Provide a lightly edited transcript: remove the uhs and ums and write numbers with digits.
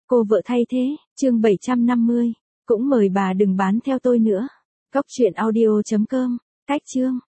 Cô vợ thay thế, chương 750. Cũng mời bà đừng bán theo tôi nữa. Cóc truyện audio.com. Cách chương.